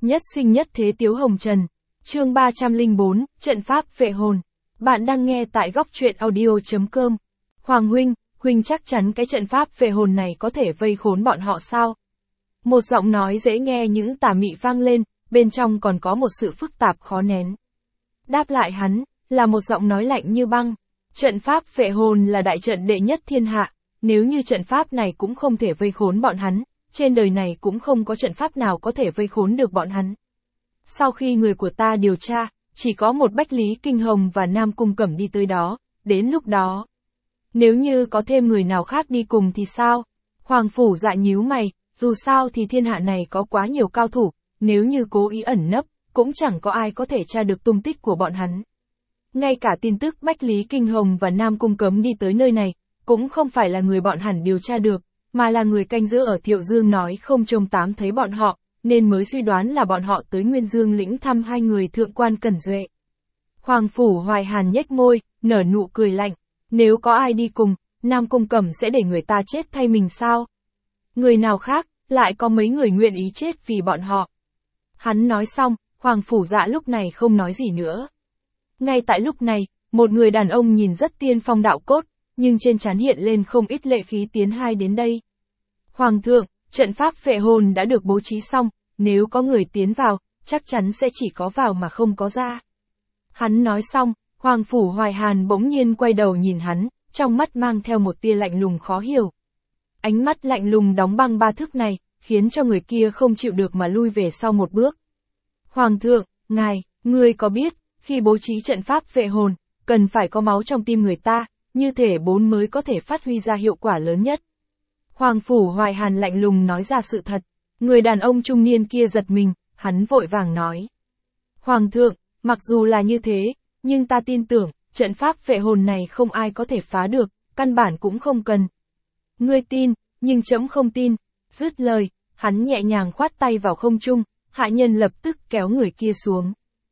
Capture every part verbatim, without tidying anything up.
Nhất sinh nhất thế Tiếu Hồng Trần. Chương ba trăm lẻ bốn, trận pháp vệ hồn. Bạn đang nghe tại góc truyện audio chấm com. Hoàng huynh, huynh chắc chắn cái trận pháp vệ hồn này có thể vây khốn bọn họ sao? Một giọng nói dễ nghe những tà mị vang lên, bên trong còn có một sự phức tạp khó nén. Đáp lại hắn, là một giọng nói lạnh như băng. Trận pháp vệ hồn là đại trận đệ nhất thiên hạ, nếu như trận pháp này cũng không thể vây khốn bọn hắn, trên đời này cũng không có trận pháp nào có thể vây khốn được bọn hắn. Sau khi người của ta điều tra, chỉ có một Bách Lý Kinh Hồng và Nam Cung Cẩm đi tới đó, đến lúc đó. Nếu như có thêm người nào khác đi cùng thì sao? Hoàng Phủ Dạ nhíu mày, dù sao thì thiên hạ này có quá nhiều cao thủ, nếu như cố ý ẩn nấp, cũng chẳng có ai có thể tra được tung tích của bọn hắn. Ngay cả tin tức Bách Lý Kinh Hồng và Nam Cung Cấm đi tới nơi này, cũng không phải là người bọn hẳn điều tra được, mà là người canh giữ ở Thiệu Dương nói không trông tám thấy bọn họ, nên mới suy đoán là bọn họ tới Nguyên Dương lĩnh thăm hai người thượng quan Cẩn Duệ. Hoàng Phủ Hoài Hàn nhếch môi, nở nụ cười lạnh, nếu có ai đi cùng, Nam Cung Cẩm sẽ để người ta chết thay mình sao? Người nào khác, lại có mấy người nguyện ý chết vì bọn họ. Hắn nói xong, Hoàng Phủ Dạ lúc này không nói gì nữa. Ngay tại lúc này, một người đàn ông nhìn rất tiên phong đạo cốt, nhưng trên trán hiện lên không ít lệ khí tiến hai đến đây. Hoàng thượng, trận pháp vệ hồn đã được bố trí xong, nếu có người tiến vào, chắc chắn sẽ chỉ có vào mà không có ra. Hắn nói xong, Hoàng Phủ Hoài Hàn bỗng nhiên quay đầu nhìn hắn, trong mắt mang theo một tia lạnh lùng khó hiểu. Ánh mắt lạnh lùng đóng băng ba thước này, khiến cho người kia không chịu được mà lui về sau một bước. Hoàng thượng, ngài, ngươi có biết, khi bố trí trận pháp vệ hồn, cần phải có máu trong tim người ta, như thể bốn mới có thể phát huy ra hiệu quả lớn nhất. Hoàng Phủ Hoài Hàn lạnh lùng nói ra sự thật. Người đàn ông trung niên kia giật mình, hắn vội vàng nói. Hoàng thượng, mặc dù là như thế, nhưng ta tin tưởng, trận pháp vệ hồn này không ai có thể phá được, căn bản cũng không cần. Ngươi tin, nhưng trẫm không tin. Dứt lời, hắn nhẹ nhàng khoát tay vào không trung, hạ nhân lập tức kéo người kia xuống.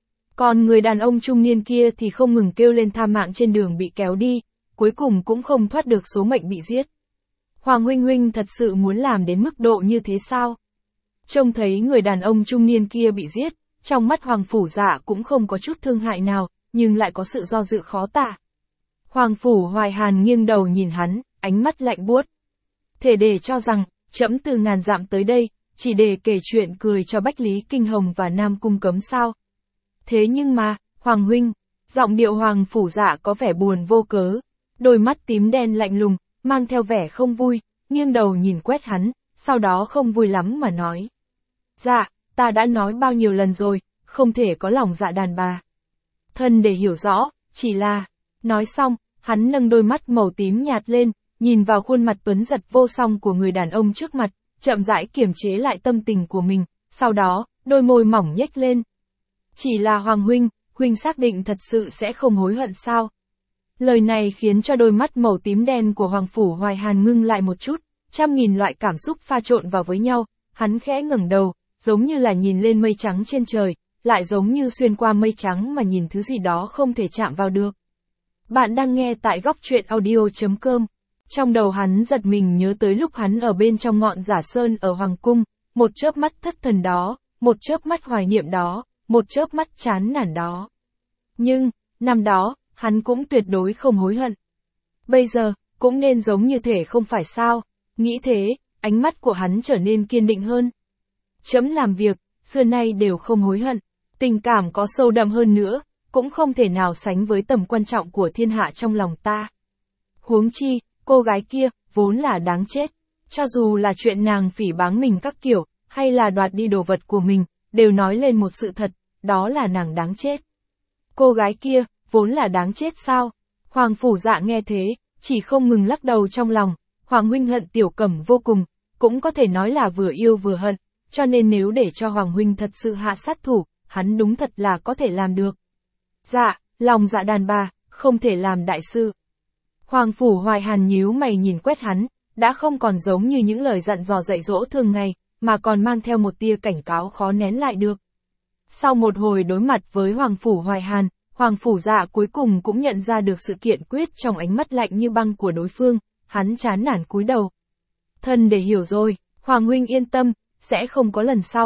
Còn người đàn ông trung niên kia thì không ngừng kêu lên tha mạng trên đường bị kéo đi, cuối cùng cũng không thoát được số mệnh bị giết. Hoàng huynh huynh thật sự muốn làm đến mức độ như thế sao? Trông thấy người đàn ông trung niên kia bị giết, trong mắt Hoàng Phủ Dạ cũng không có chút thương hại nào, nhưng lại có sự do dự khó tả. Hoàng Phủ Hoài Hàn nghiêng đầu nhìn hắn, ánh mắt lạnh buốt. Thể để cho rằng, trẫm từ ngàn dặm tới đây, chỉ để kể chuyện cười cho Bách Lý Kinh Hồng và Nam Cung Cấm sao? Thế nhưng mà, Hoàng huynh, giọng điệu Hoàng Phủ Dạ có vẻ buồn vô cớ, đôi mắt tím đen lạnh lùng, mang theo vẻ không vui, nghiêng đầu nhìn quét hắn, sau đó không vui lắm mà nói. Dạ, ta đã nói bao nhiêu lần rồi, không thể có lòng dạ đàn bà. Thân để hiểu rõ, chỉ là, nói xong, hắn nâng đôi mắt màu tím nhạt lên, nhìn vào khuôn mặt tuấn giật vô song của người đàn ông trước mặt, chậm rãi kiềm chế lại tâm tình của mình, sau đó, đôi môi mỏng nhếch lên. Chỉ là Hoàng huynh, huynh xác định thật sự sẽ không hối hận sao? Lời này khiến cho đôi mắt màu tím đen của Hoàng Phủ Hoài Hàn ngưng lại một chút, trăm nghìn loại cảm xúc pha trộn vào với nhau, hắn khẽ ngẩng đầu, giống như là nhìn lên mây trắng trên trời, lại giống như xuyên qua mây trắng mà nhìn thứ gì đó không thể chạm vào được. Bạn đang nghe tại góc truyện audio chấm com. Trong đầu hắn giật mình nhớ tới lúc hắn ở bên trong ngọn Giả Sơn ở Hoàng Cung, một chớp mắt thất thần đó, một chớp mắt hoài niệm đó, một chớp mắt chán nản đó. Nhưng, năm đó, hắn cũng tuyệt đối không hối hận. Bây giờ, cũng nên giống như thể không phải sao, nghĩ thế, ánh mắt của hắn trở nên kiên định hơn. Chấm làm việc, xưa nay đều không hối hận, tình cảm có sâu đậm hơn nữa, cũng không thể nào sánh với tầm quan trọng của thiên hạ trong lòng ta. Huống chi, cô gái kia, vốn là đáng chết, cho dù là chuyện nàng phỉ báng mình các kiểu, hay là đoạt đi đồ vật của mình, đều nói lên một sự thật, đó là nàng đáng chết. Cô gái kia, vốn là đáng chết sao? Hoàng Phủ Dạ nghe thế, chỉ không ngừng lắc đầu trong lòng, Hoàng huynh hận Tiểu Cẩm vô cùng, cũng có thể nói là vừa yêu vừa hận, cho nên nếu để cho Hoàng huynh thật sự hạ sát thủ, hắn đúng thật là có thể làm được. Dạ, lòng dạ đàn bà, không thể làm đại sự. Hoàng Phủ Hoài Hàn nhíu mày nhìn quét hắn, đã không còn giống như những lời dặn dò dạy dỗ thường ngày, mà còn mang theo một tia cảnh cáo khó nén lại được. Sau một hồi đối mặt với Hoàng Phủ Hoài Hàn, Hoàng Phủ Dạ cuối cùng cũng nhận ra được sự kiện quyết trong ánh mắt lạnh như băng của đối phương, hắn chán nản cúi đầu. Thân để hiểu rồi, Hoàng huynh yên tâm, sẽ không có lần sau.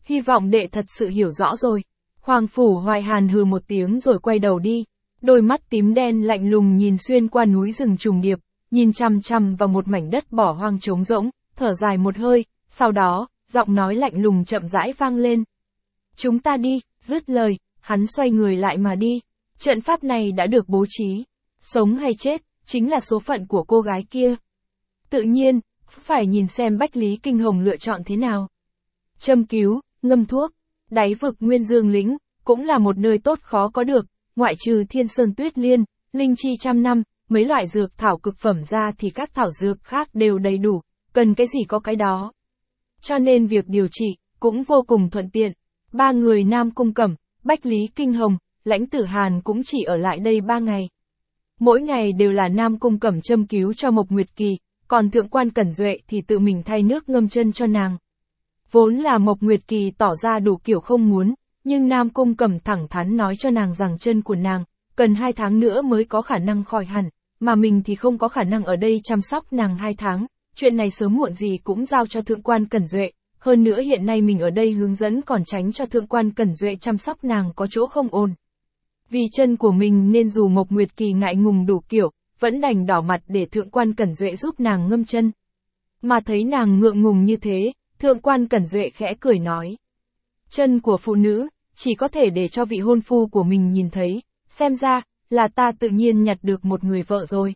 hy vọng đệ thật sự hiểu rõ rồi. Hoàng Phủ Hoài Hàn hừ một tiếng rồi quay đầu đi. Đôi mắt tím đen lạnh lùng nhìn xuyên qua núi rừng trùng điệp, nhìn chằm chằm vào một mảnh đất bỏ hoang trống rỗng, thở dài một hơi, sau đó, giọng nói lạnh lùng chậm rãi vang lên. Chúng ta đi, dứt lời, hắn xoay người lại mà đi. Trận pháp này đã được bố trí. Sống hay chết, chính là số phận của cô gái kia. Tự nhiên, phải nhìn xem Bách Lý Kinh Hồng lựa chọn thế nào. Châm cứu, ngâm thuốc, đáy vực Nguyên Dương Lĩnh, cũng là một nơi tốt khó có được, ngoại trừ Thiên Sơn Tuyết Liên, linh chi trăm năm, mấy loại dược thảo cực phẩm ra thì các thảo dược khác đều đầy đủ, cần cái gì có cái đó. Cho nên việc điều trị, cũng vô cùng thuận tiện. Ba người Nam Cung Cẩm, Bách Lý Kinh Hồng, Lãnh Tử Hàn cũng chỉ ở lại đây ba ngày. Mỗi ngày đều là Nam Cung Cẩm châm cứu cho Mộc Nguyệt Kỳ, còn Thượng quan Cẩn Duệ thì tự mình thay nước ngâm chân cho nàng. Vốn là Mộc Nguyệt Kỳ tỏ ra đủ kiểu không muốn, nhưng Nam Cung Cẩm thẳng thắn nói cho nàng rằng chân của nàng, cần hai tháng nữa mới có khả năng khỏi hẳn, mà mình thì không có khả năng ở đây chăm sóc nàng hai tháng, chuyện này sớm muộn gì cũng giao cho Thượng quan Cẩn Duệ, hơn nữa hiện nay mình ở đây hướng dẫn còn tránh cho Thượng quan Cẩn Duệ chăm sóc nàng có chỗ không ổn. Vì chân của mình nên dù Mộc Nguyệt Kỳ ngại ngùng đủ kiểu, vẫn đành đỏ mặt để Thượng quan Cẩn Duệ giúp nàng ngâm chân. Mà thấy nàng ngượng ngùng như thế, Thượng quan Cẩn Duệ khẽ cười nói. Chân của phụ nữ, chỉ có thể để cho vị hôn phu của mình nhìn thấy, xem ra, là ta tự nhiên nhặt được một người vợ rồi.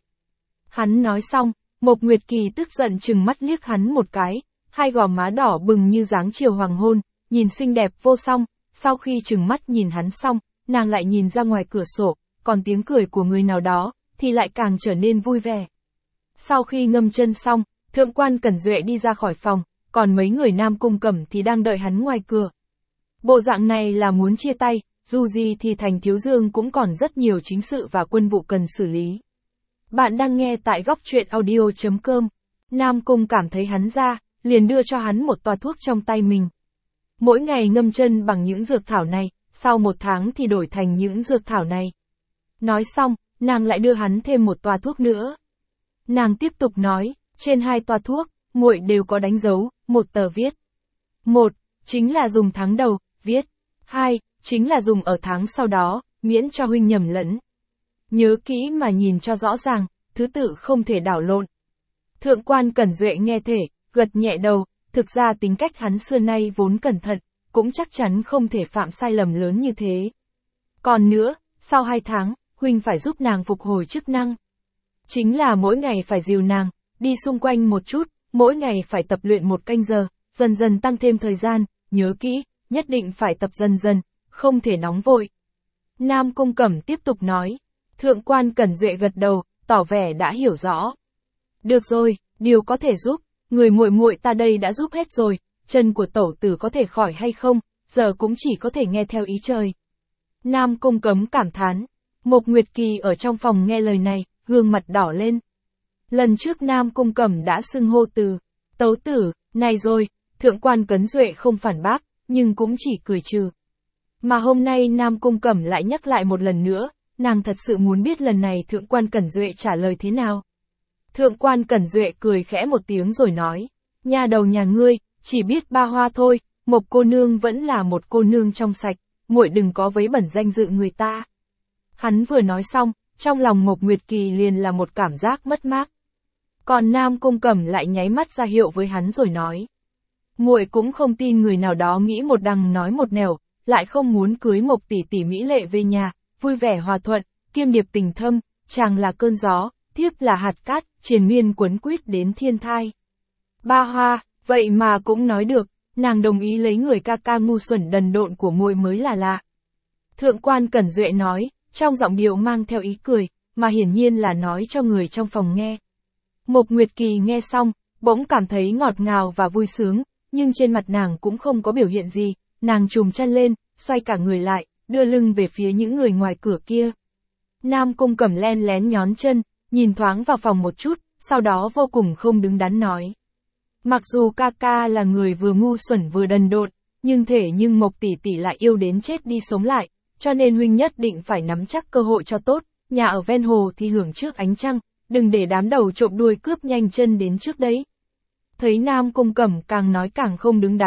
Hắn nói xong, Mộc Nguyệt Kỳ tức giận chừng mắt liếc hắn một cái, hai gò má đỏ bừng như dáng chiều hoàng hôn, nhìn xinh đẹp vô song, sau khi chừng mắt nhìn hắn xong, nàng lại nhìn ra ngoài cửa sổ, còn tiếng cười của người nào đó, thì lại càng trở nên vui vẻ. Sau khi ngâm chân xong, Thượng quan Cẩn Duệ đi ra khỏi phòng, còn mấy người Nam Cung Cẩm thì đang đợi hắn ngoài cửa. Bộ dạng này là muốn chia tay, dù gì thì thành Thiếu Dương cũng còn rất nhiều chính sự và quân vụ cần xử lý. Bạn đang nghe tại góc truyện audio chấm com. Nam Cung cảm thấy hắn ra, liền đưa cho hắn một toa thuốc trong tay mình. Mỗi ngày ngâm chân bằng những dược thảo này, sau một tháng thì đổi thành những dược thảo này. Nói xong, nàng lại đưa hắn thêm một toa thuốc nữa. Nàng tiếp tục nói, trên hai toa thuốc, muội đều có đánh dấu, một tờ viết. Một, chính là dùng tháng đầu, viết. Hai, chính là dùng ở tháng sau đó, miễn cho huynh nhầm lẫn. Nhớ kỹ mà nhìn cho rõ ràng, thứ tự không thể đảo lộn. Thượng quan Cẩn Duệ nghe thể, gật nhẹ đầu, thực ra tính cách hắn xưa nay vốn cẩn thận, cũng chắc chắn không thể phạm sai lầm lớn như thế. Còn nữa, sau hai tháng, huynh phải giúp nàng phục hồi chức năng. Chính là mỗi ngày phải dìu nàng, đi xung quanh một chút, mỗi ngày phải tập luyện một canh giờ, dần dần tăng thêm thời gian, nhớ kỹ, nhất định phải tập dần dần, không thể nóng vội. Nam Cung Cẩm tiếp tục nói, Thượng quan Cẩn Duệ gật đầu, tỏ vẻ đã hiểu rõ. Được rồi, điều có thể giúp, người muội muội ta đây đã giúp hết rồi, chân của tẩu tử có thể khỏi hay không, giờ cũng chỉ có thể nghe theo ý trời. Nam Cung Cấm cảm thán, Mộc Nguyệt Kỳ ở trong phòng nghe lời này, gương mặt đỏ lên. Lần trước Nam Cung Cẩm đã xưng hô từ, tấu tử, này rồi, Thượng quan Cẩn Duệ không phản bác, nhưng cũng chỉ cười trừ. Mà hôm nay Nam Cung Cẩm lại nhắc lại một lần nữa, nàng thật sự muốn biết lần này Thượng quan Cẩn Duệ trả lời thế nào. Thượng quan Cẩn Duệ cười khẽ một tiếng rồi nói, nha đầu nhà ngươi, chỉ biết ba hoa thôi, Mộc cô nương vẫn là một cô nương trong sạch, muội đừng có vấy bẩn danh dự người ta. Hắn vừa nói xong, trong lòng Mộc Nguyệt Kỳ liền là một cảm giác mất mát. Còn Nam Cung Cẩm lại nháy mắt ra hiệu với hắn rồi nói, muội cũng không tin người nào đó nghĩ một đằng nói một nẻo, lại không muốn cưới Mộc tỷ tỷ mỹ lệ về nhà, vui vẻ hòa thuận, kiêm điệp tình thâm, chàng là cơn gió, thiếp là hạt cát, triền miên quấn quýt đến thiên thai. Ba hoa, vậy mà cũng nói được, nàng đồng ý lấy người ca ca ngu xuẩn đần độn của muội mới là lạ. Thượng quan Cẩn Duệ nói, trong giọng điệu mang theo ý cười, mà hiển nhiên là nói cho người trong phòng nghe. Mộc Nguyệt Kỳ nghe xong, bỗng cảm thấy ngọt ngào và vui sướng, nhưng trên mặt nàng cũng không có biểu hiện gì, nàng trùm chăn lên, xoay cả người lại, đưa lưng về phía những người ngoài cửa kia. Nam Cung Cẩm len lén nhón chân, nhìn thoáng vào phòng một chút, sau đó vô cùng không đứng đắn nói. Mặc dù ca ca là người vừa ngu xuẩn vừa đần độn, nhưng thể nhưng Mộc tỷ tỷ lại yêu đến chết đi sống lại, cho nên huynh nhất định phải nắm chắc cơ hội cho tốt, nhà ở ven hồ thì hưởng trước ánh trăng, đừng để đám đầu trộm đuôi cướp nhanh chân đến trước đấy. Thấy Nam Cung Cẩm càng nói càng không đứng đắn,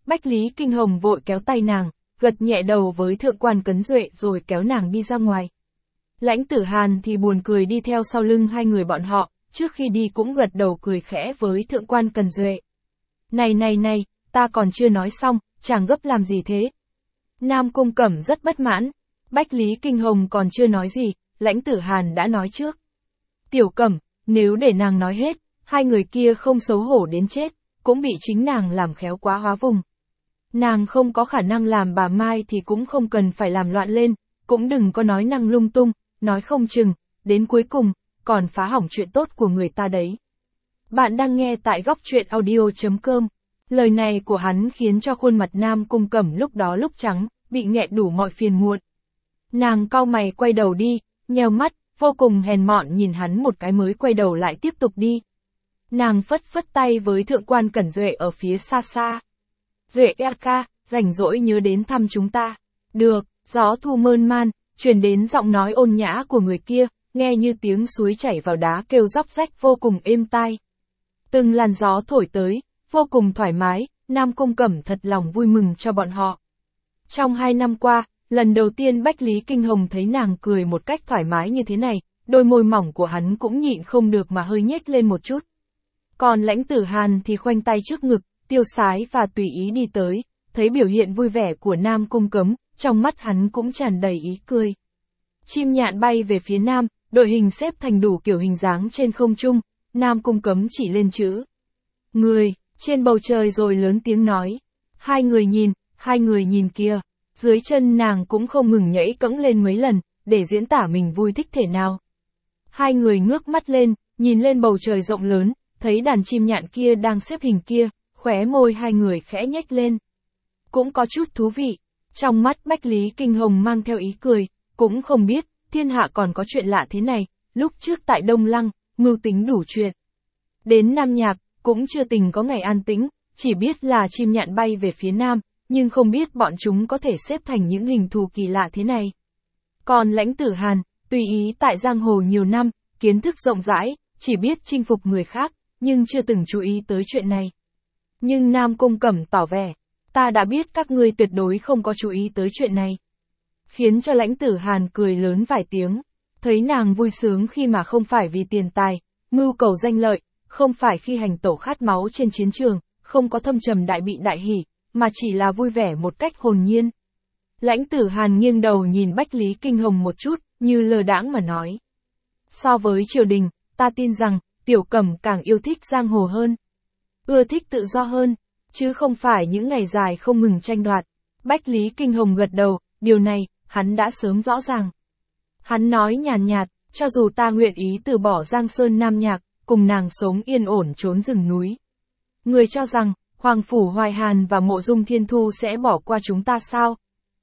Bách Lý Kinh Hồng vội kéo tay nàng, gật nhẹ đầu với thượng quan Cấn Duệ rồi kéo nàng đi ra ngoài. Lãnh Tử Hàn thì buồn cười đi theo sau lưng hai người bọn họ, trước khi đi cũng gật đầu cười khẽ với thượng quan Cấn Duệ. Này này này, ta còn chưa nói xong, chàng gấp làm gì thế? Nam Cung Cẩm rất bất mãn. Bách Lý Kinh Hồng còn chưa nói gì, Lãnh Tử Hàn đã nói trước. Tiểu Cẩm, nếu để nàng nói hết, hai người kia không xấu hổ đến chết, cũng bị chính nàng làm khéo quá hóa vùng. Nàng không có khả năng làm bà Mai thì cũng không cần phải làm loạn lên, cũng đừng có nói năng lung tung, nói không chừng, đến cuối cùng, còn phá hỏng chuyện tốt của người ta đấy. Bạn đang nghe tại góc truyện audio chấm com. Lời này của hắn khiến cho khuôn mặt Nam Cung Cẩm lúc đó lúc trắng, bị nghẹn đủ mọi phiền muộn. Nàng cau mày quay đầu đi, nheo mắt, vô cùng hèn mọn nhìn hắn một cái mới quay đầu lại tiếp tục đi. Nàng phất phất tay với thượng quan Cẩn Duệ ở phía xa xa. Duệ ca, rảnh rỗi nhớ đến thăm chúng ta. Được, gió thu mơn man, truyền đến giọng nói ôn nhã của người kia, nghe như tiếng suối chảy vào đá kêu róc rách vô cùng êm tai. Từng làn gió thổi tới, vô cùng thoải mái, Nam Cung Cẩm thật lòng vui mừng cho bọn họ. Trong hai năm qua, lần đầu tiên Bách Lý Kinh Hồng thấy nàng cười một cách thoải mái như thế này, đôi môi mỏng của hắn cũng nhịn không được mà hơi nhếch lên một chút. Còn Lãnh Tử Hàn thì khoanh tay trước ngực, tiêu sái và tùy ý đi tới, thấy biểu hiện vui vẻ của Nam Cung Cấm, trong mắt hắn cũng tràn đầy ý cười. Chim nhạn bay về phía nam, đội hình xếp thành đủ kiểu hình dáng trên không trung, Nam Cung Cấm chỉ lên chữ người, trên bầu trời rồi lớn tiếng nói. Hai người nhìn, hai người nhìn kia, dưới chân nàng cũng không ngừng nhảy cẫng lên mấy lần, để diễn tả mình vui thích thể nào. Hai người ngước mắt lên, nhìn lên bầu trời rộng lớn, thấy đàn chim nhạn kia đang xếp hình kia, khóe môi hai người khẽ nhếch lên. Cũng có chút thú vị, trong mắt Bách Lý Kinh Hồng mang theo ý cười, cũng không biết, thiên hạ còn có chuyện lạ thế này, lúc trước tại Đông Lăng, mưu tính đủ chuyện. Đến Nam Nhạc, cũng chưa từng có ngày an tĩnh, chỉ biết là chim nhạn bay về phía nam, nhưng không biết bọn chúng có thể xếp thành những hình thù kỳ lạ thế này. Còn Lãnh Tử Hàn, tùy ý tại giang hồ nhiều năm, kiến thức rộng rãi, chỉ biết chinh phục người khác, nhưng chưa từng chú ý tới chuyện này. Nhưng Nam Cung Cẩm tỏ vẻ, ta đã biết các ngươi tuyệt đối không có chú ý tới chuyện này. Khiến cho Lãnh Tử Hàn cười lớn vài tiếng, thấy nàng vui sướng khi mà không phải vì tiền tài, mưu cầu danh lợi, không phải khi hành tẩu khát máu trên chiến trường, không có thâm trầm đại bị đại hỉ, mà chỉ là vui vẻ một cách hồn nhiên. Lãnh Tử Hàn nghiêng đầu nhìn Bách Lý Kinh Hồng một chút, như lơ đãng mà nói. So với triều đình, ta tin rằng, Tiểu Cẩm càng yêu thích giang hồ hơn. Ưa thích tự do hơn, chứ không phải những ngày dài không ngừng tranh đoạt. Bách Lý Kinh Hồng gật đầu, điều này, hắn đã sớm rõ ràng. Hắn nói nhàn nhạt, cho dù ta nguyện ý từ bỏ Giang Sơn Nam Nhạc, cùng nàng sống yên ổn trốn rừng núi. Người cho rằng, Hoàng Phủ Hoài Hàn và Mộ Dung Thiên Thu sẽ bỏ qua chúng ta sao?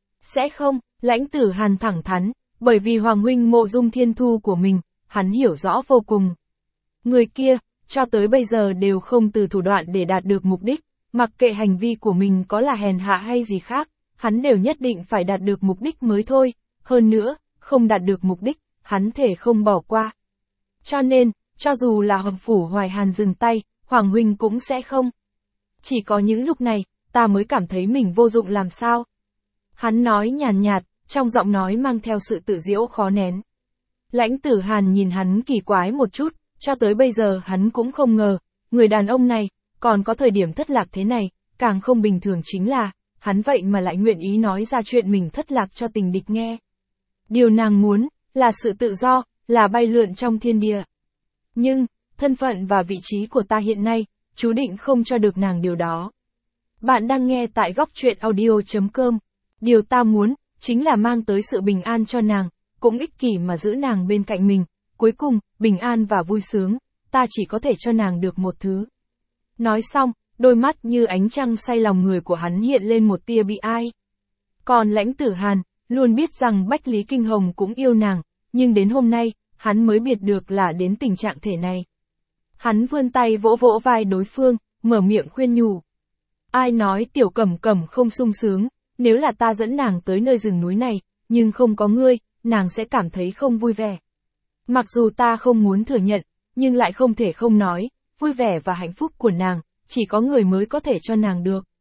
Sẽ không, Lãnh Tử Hàn thẳng thắn, bởi vì Hoàng huynh Mộ Dung Thiên Thu của mình, hắn hiểu rõ vô cùng. Người kia, cho tới bây giờ đều không từ thủ đoạn để đạt được mục đích, mặc kệ hành vi của mình có là hèn hạ hay gì khác, hắn đều nhất định phải đạt được mục đích mới thôi, hơn nữa, không đạt được mục đích, hắn thể không bỏ qua. Cho nên, cho dù là Hoàng Phủ Hoài Hàn dừng tay, Hoàng huynh cũng sẽ không. Chỉ có những lúc này, ta mới cảm thấy mình vô dụng làm sao. Hắn nói nhàn nhạt, trong giọng nói mang theo sự tự giễu khó nén. Lãnh Tử Hàn nhìn hắn kỳ quái một chút, cho tới bây giờ hắn cũng không ngờ, người đàn ông này, còn có thời điểm thất lạc thế này, càng không bình thường chính là, hắn vậy mà lại nguyện ý nói ra chuyện mình thất lạc cho tình địch nghe. Điều nàng muốn, là sự tự do, là bay lượn trong thiên địa. Nhưng, thân phận và vị trí của ta hiện nay, chú định không cho được nàng điều đó. Bạn đang nghe tại góc truyện audio chấm com. Điều ta muốn, chính là mang tới sự bình an cho nàng, cũng ích kỷ mà giữ nàng bên cạnh mình. Cuối cùng, bình an và vui sướng, ta chỉ có thể cho nàng được một thứ. Nói xong, đôi mắt như ánh trăng say lòng người của hắn hiện lên một tia bi ai. Còn Lãnh Tử Hàn, luôn biết rằng Bách Lý Kinh Hồng cũng yêu nàng, nhưng đến hôm nay, hắn mới biết được là đến tình trạng thể này. Hắn vươn tay vỗ vỗ vai đối phương, mở miệng khuyên nhủ. Ai nói Tiểu Cẩm Cẩm không sung sướng, nếu là ta dẫn nàng tới nơi rừng núi này, nhưng không có ngươi, nàng sẽ cảm thấy không vui vẻ. Mặc dù ta không muốn thừa nhận, nhưng lại không thể không nói, vui vẻ và hạnh phúc của nàng, chỉ có người mới có thể cho nàng được.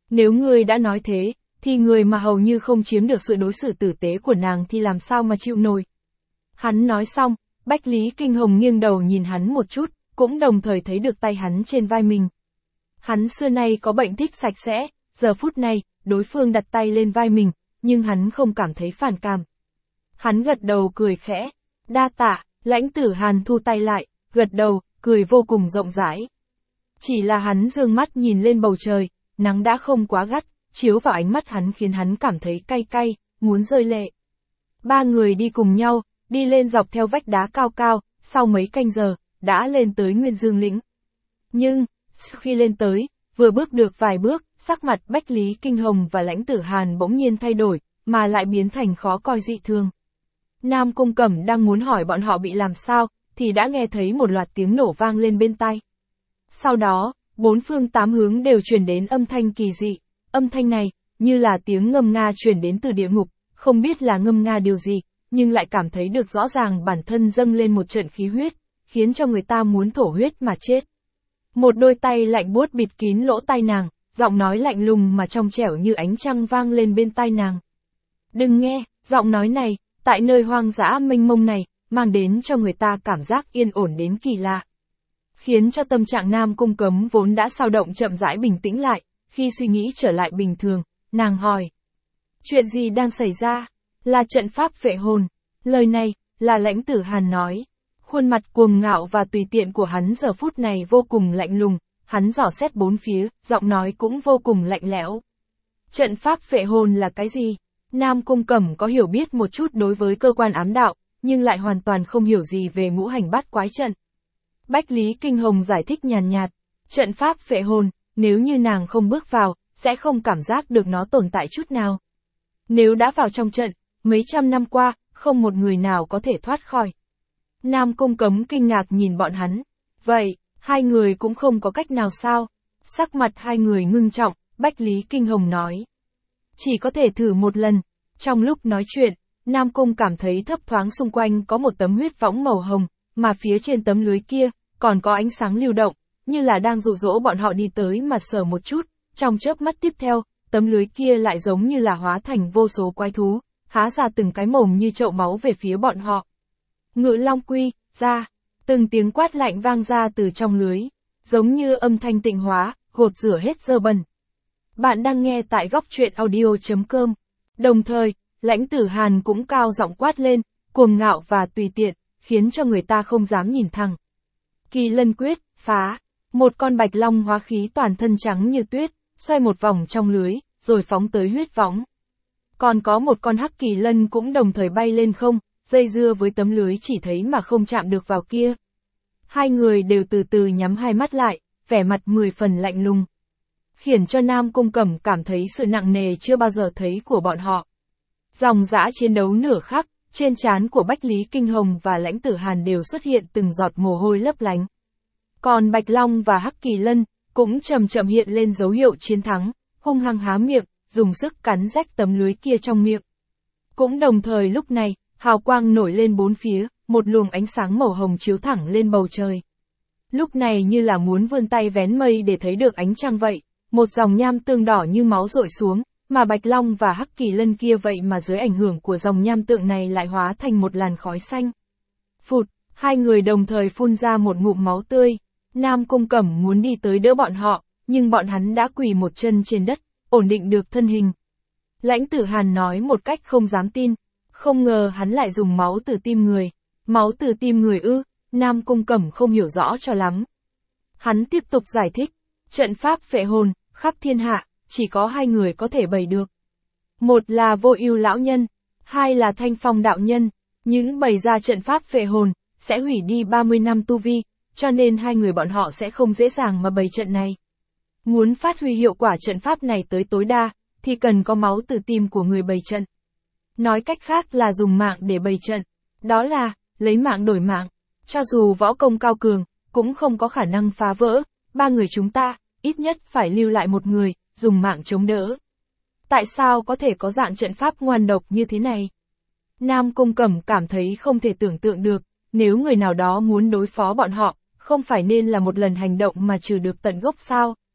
Nếu ngươi đã nói thế, thì người mà hầu như không chiếm được sự đối xử tử tế của nàng thì làm sao mà chịu nổi. Hắn nói xong, Bách Lý Kinh Hồng nghiêng đầu nhìn hắn một chút, cũng đồng thời thấy được tay hắn trên vai mình. Hắn xưa nay có bệnh thích sạch sẽ, giờ phút này, đối phương đặt tay lên vai mình, nhưng hắn không cảm thấy phản cảm. Hắn gật đầu cười khẽ, đa tạ, Lãnh Tử Hàn thu tay lại, gật đầu, cười vô cùng rộng rãi. Chỉ là hắn dương mắt nhìn lên bầu trời, nắng đã không quá gắt, chiếu vào ánh mắt hắn khiến hắn cảm thấy cay cay, muốn rơi lệ. Ba người đi cùng nhau, đi lên dọc theo vách đá cao cao, sau mấy canh giờ, đã lên tới Nguyên Dương Lĩnh. Nhưng, khi lên tới, vừa bước được vài bước, sắc mặt Bách Lý Kinh Hồng và Lãnh Tử Hàn bỗng nhiên thay đổi, mà lại biến thành khó coi dị thường. Nam Cung Cẩm đang muốn hỏi bọn họ bị làm sao, thì đã nghe thấy một loạt tiếng nổ vang lên bên tai. Sau đó, bốn phương tám hướng đều truyền đến âm thanh kỳ dị, âm thanh này, như là tiếng ngâm nga truyền đến từ địa ngục, không biết là ngâm nga điều gì, nhưng lại cảm thấy được rõ ràng bản thân dâng lên một trận khí huyết, khiến cho người ta muốn thổ huyết mà chết. Một đôi tay lạnh buốt bịt kín lỗ tai nàng, giọng nói lạnh lùng mà trong trẻo như ánh trăng vang lên bên tai nàng. Đừng nghe, giọng nói này, tại nơi hoang dã mênh mông này, mang đến cho người ta cảm giác yên ổn đến kỳ lạ. Khiến cho tâm trạng Nam Cung Cấm vốn đã xao động chậm rãi bình tĩnh lại, khi suy nghĩ trở lại bình thường, nàng hỏi. Chuyện gì đang xảy ra? Là trận pháp vệ hồn. Lời này, là Lãnh Tử Hàn nói. Khuôn mặt cuồng ngạo và tùy tiện của hắn giờ phút này vô cùng lạnh lùng, hắn dò xét bốn phía, giọng nói cũng vô cùng lạnh lẽo. Trận pháp vệ hồn là cái gì? Nam Cung Cẩm có hiểu biết một chút đối với cơ quan ám đạo, nhưng lại hoàn toàn không hiểu gì về ngũ hành bát quái trận. Bách Lý Kinh Hồng giải thích nhàn nhạt, trận pháp vệ hồn, nếu như nàng không bước vào, sẽ không cảm giác được nó tồn tại chút nào. Nếu đã vào trong trận, mấy trăm năm qua, không một người nào có thể thoát khỏi. Nam Cung Cấm kinh ngạc nhìn bọn hắn. Vậy, hai người cũng không có cách nào sao? Sắc mặt hai người ngưng trọng, Bách Lý Kinh Hồng nói. Chỉ có thể thử một lần. Trong lúc nói chuyện, Nam Cung cảm thấy thấp thoáng xung quanh có một tấm huyết võng màu hồng, mà phía trên tấm lưới kia, còn có ánh sáng lưu động, như là đang dụ dỗ bọn họ đi tới mà sờ một chút. Trong chớp mắt tiếp theo, tấm lưới kia lại giống như là hóa thành vô số quái thú, há ra từng cái mồm như chậu máu về phía bọn họ. Ngự Long Quy, ra, từng tiếng quát lạnh vang ra từ trong lưới, giống như âm thanh tịnh hóa, gột rửa hết dơ bẩn. Bạn đang nghe tại góc truyện audio chấm com. Đồng thời, Lãnh Tử Hàn cũng cao giọng quát lên, cuồng ngạo và tùy tiện, khiến cho người ta không dám nhìn thẳng. Kỳ Lân Quyết, phá, một con bạch long hóa khí toàn thân trắng như tuyết, xoay một vòng trong lưới, rồi phóng tới huyết võng. Còn có một con hắc kỳ lân cũng đồng thời bay lên không, dây dưa với tấm lưới chỉ thấy mà không chạm được vào kia. Hai người đều từ từ nhắm hai mắt lại, vẻ mặt mười phần lạnh lùng. Khiến cho Nam Cung Cẩm cảm thấy sự nặng nề chưa bao giờ thấy của bọn họ. Dòng dã chiến đấu nửa khắc, trên trán của Bách Lý Kinh Hồng và Lãnh Tử Hàn đều xuất hiện từng giọt mồ hôi lấp lánh. Còn Bạch Long và Hắc Kỳ Lân cũng chậm chậm hiện lên dấu hiệu chiến thắng, hung hăng há miệng, dùng sức cắn rách tấm lưới kia trong miệng. Cũng đồng thời lúc này, hào quang nổi lên bốn phía, một luồng ánh sáng màu hồng chiếu thẳng lên bầu trời. Lúc này như là muốn vươn tay vén mây để thấy được ánh trăng vậy, một dòng nham tương đỏ như máu rội xuống, mà Bạch Long và Hắc Kỳ Lân kia vậy mà dưới ảnh hưởng của dòng nham tượng này lại hóa thành một làn khói xanh. Phụt, hai người đồng thời phun ra một ngụm máu tươi. Nam Cung Cẩm muốn đi tới đỡ bọn họ, nhưng bọn hắn đã quỳ một chân trên đất, ổn định được thân hình. Lãnh Tử Hàn nói một cách không dám tin, không ngờ hắn lại dùng máu từ tim người. Máu từ tim người ư? Nam Cung Cẩm không hiểu rõ cho lắm. Hắn tiếp tục giải thích, trận pháp phệ hồn, khắp thiên hạ, chỉ có hai người có thể bày được. Một là Vô Ưu lão nhân, hai là Thanh Phong đạo nhân, những bày ra trận pháp phệ hồn, sẽ hủy đi ba mươi năm tu vi, cho nên hai người bọn họ sẽ không dễ dàng mà bày trận này. Muốn phát huy hiệu quả trận pháp này tới tối đa, thì cần có máu từ tim của người bày trận. Nói cách khác là dùng mạng để bày trận, đó là, lấy mạng đổi mạng, cho dù võ công cao cường, cũng không có khả năng phá vỡ, ba người chúng ta, ít nhất phải lưu lại một người, dùng mạng chống đỡ. Tại sao có thể có dạng trận pháp ngoan độc như thế này? Nam Cung Cẩm cảm thấy không thể tưởng tượng được, nếu người nào đó muốn đối phó bọn họ, không phải nên là một lần hành động mà trừ được tận gốc sao?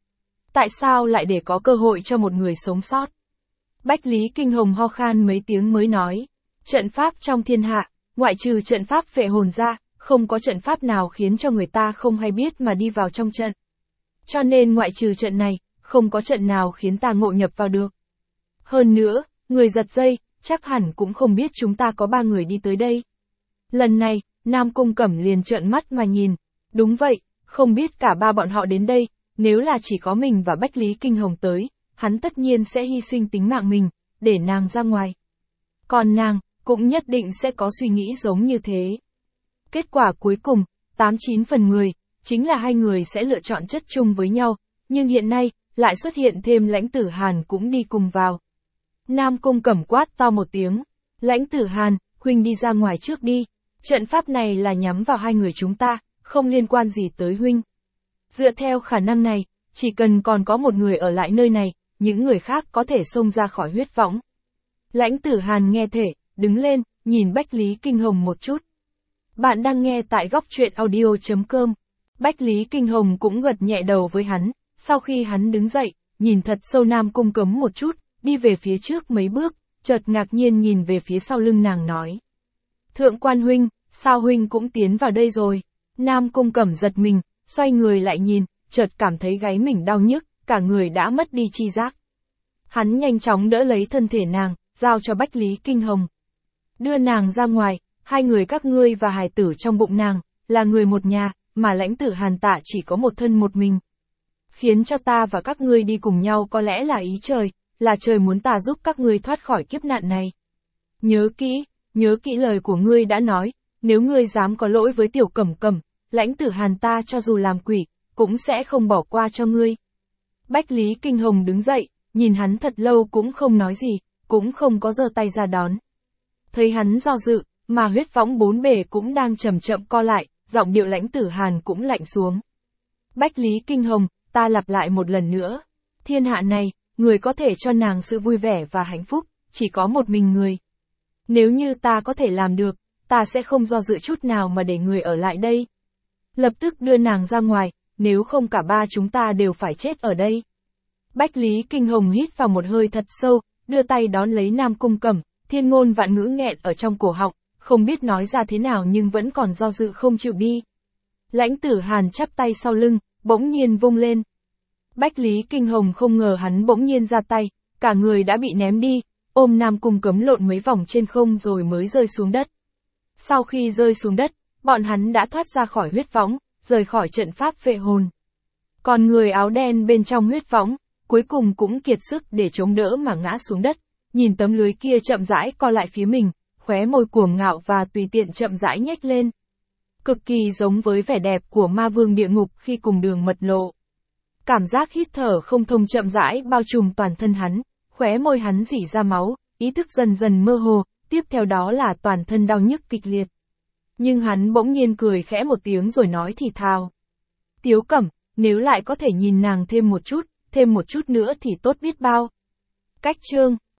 Tại sao lại để có cơ hội cho một người sống sót? Bách Lý Kinh Hồng ho khan mấy tiếng mới nói. Trận pháp trong thiên hạ, ngoại trừ trận pháp phệ hồn ra, không có trận pháp nào khiến cho người ta không hay biết mà đi vào trong trận. Cho nên ngoại trừ trận này, không có trận nào khiến ta ngộ nhập vào được. Hơn nữa, người giật dây, chắc hẳn cũng không biết chúng ta có ba người đi tới đây. Lần này, Nam Cung Cẩm liền trợn mắt mà nhìn. Đúng vậy, không biết cả ba bọn họ đến đây, nếu là chỉ có mình và Bách Lý Kinh Hồng tới, hắn tất nhiên sẽ hy sinh tính mạng mình, để nàng ra ngoài. Còn nàng, cũng nhất định sẽ có suy nghĩ giống như thế. Kết quả cuối cùng, tám chín phần người, chính là hai người sẽ lựa chọn chất chung với nhau, nhưng hiện nay, lại xuất hiện thêm Lãnh Tử Hàn cũng đi cùng vào. Nam Cung Cẩm quát to một tiếng, Lãnh Tử Hàn, huynh đi ra ngoài trước đi, trận pháp này là nhắm vào hai người chúng ta, không liên quan gì tới huynh. Dựa theo khả năng này, chỉ cần còn có một người ở lại nơi này, những người khác có thể xông ra khỏi huyết võng. Lãnh Tử Hàn nghe thể, đứng lên, nhìn Bách Lý Kinh Hồng một chút. Bạn đang nghe tại góc truyện audio chấm com. Bách Lý Kinh Hồng cũng gật nhẹ đầu với hắn, sau khi hắn đứng dậy, nhìn thật sâu Nam Cung Cấm một chút, đi về phía trước mấy bước, chợt ngạc nhiên nhìn về phía sau lưng nàng nói. Thượng quan huynh, sao huynh cũng tiến vào đây rồi? Nam Cung Cẩm giật mình, xoay người lại nhìn, chợt cảm thấy gáy mình đau nhức, cả người đã mất đi chi giác. Hắn nhanh chóng đỡ lấy thân thể nàng, giao cho Bách Lý Kinh Hồng. Đưa nàng ra ngoài, hai người các ngươi và hài tử trong bụng nàng, là người một nhà, mà Lãnh Tử Hàn Tạ chỉ có một thân một mình. Khiến cho ta và các ngươi đi cùng nhau có lẽ là ý trời, là trời muốn ta giúp các ngươi thoát khỏi kiếp nạn này. Nhớ kỹ, nhớ kỹ lời của ngươi đã nói, nếu ngươi dám có lỗi với Tiểu Cẩm Cẩm, Lãnh Tử Hàn ta cho dù làm quỷ, cũng sẽ không bỏ qua cho ngươi. Bách Lý Kinh Hồng đứng dậy, nhìn hắn thật lâu cũng không nói gì, cũng không có giơ tay ra đón. Thấy hắn do dự, mà huyết võng bốn bề cũng đang chậm chậm co lại, giọng điệu Lãnh Tử Hàn cũng lạnh xuống. Bách Lý Kinh Hồng, ta lặp lại một lần nữa. Thiên hạ này, người có thể cho nàng sự vui vẻ và hạnh phúc, chỉ có một mình người. Nếu như ta có thể làm được, ta sẽ không do dự chút nào mà để người ở lại đây. Lập tức đưa nàng ra ngoài, nếu không cả ba chúng ta đều phải chết ở đây. Bách Lý Kinh Hồng hít vào một hơi thật sâu, đưa tay đón lấy Nam Cung Cẩm, thiên ngôn vạn ngữ nghẹn ở trong cổ họng, không biết nói ra thế nào nhưng vẫn còn do dự không chịu đi. Lãnh Tử Hàn chắp tay sau lưng, bỗng nhiên vung lên. Bách Lý Kinh Hồng không ngờ hắn bỗng nhiên ra tay, cả người đã bị ném đi, ôm Nam Cung Cấm lộn mấy vòng trên không rồi mới rơi xuống đất. Sau khi rơi xuống đất, bọn hắn đã thoát ra khỏi huyết võng, rời khỏi trận pháp phệ hồn. Còn người áo đen bên trong huyết võng, cuối cùng cũng kiệt sức để chống đỡ mà ngã xuống đất, nhìn tấm lưới kia chậm rãi co lại phía mình, khóe môi cuồng ngạo và tùy tiện chậm rãi nhếch lên. Cực kỳ giống với vẻ đẹp của ma vương địa ngục khi cùng đường mật lộ. Cảm giác hít thở không thông chậm rãi bao trùm toàn thân hắn, khóe môi hắn rỉ ra máu, ý thức dần dần mơ hồ, tiếp theo đó là toàn thân đau nhức kịch liệt. Nhưng hắn bỗng nhiên cười khẽ một tiếng rồi nói thì thào. Tiếu Cẩm, nếu lại có thể nhìn nàng thêm một chút, thêm một chút nữa thì tốt biết bao. Cách chương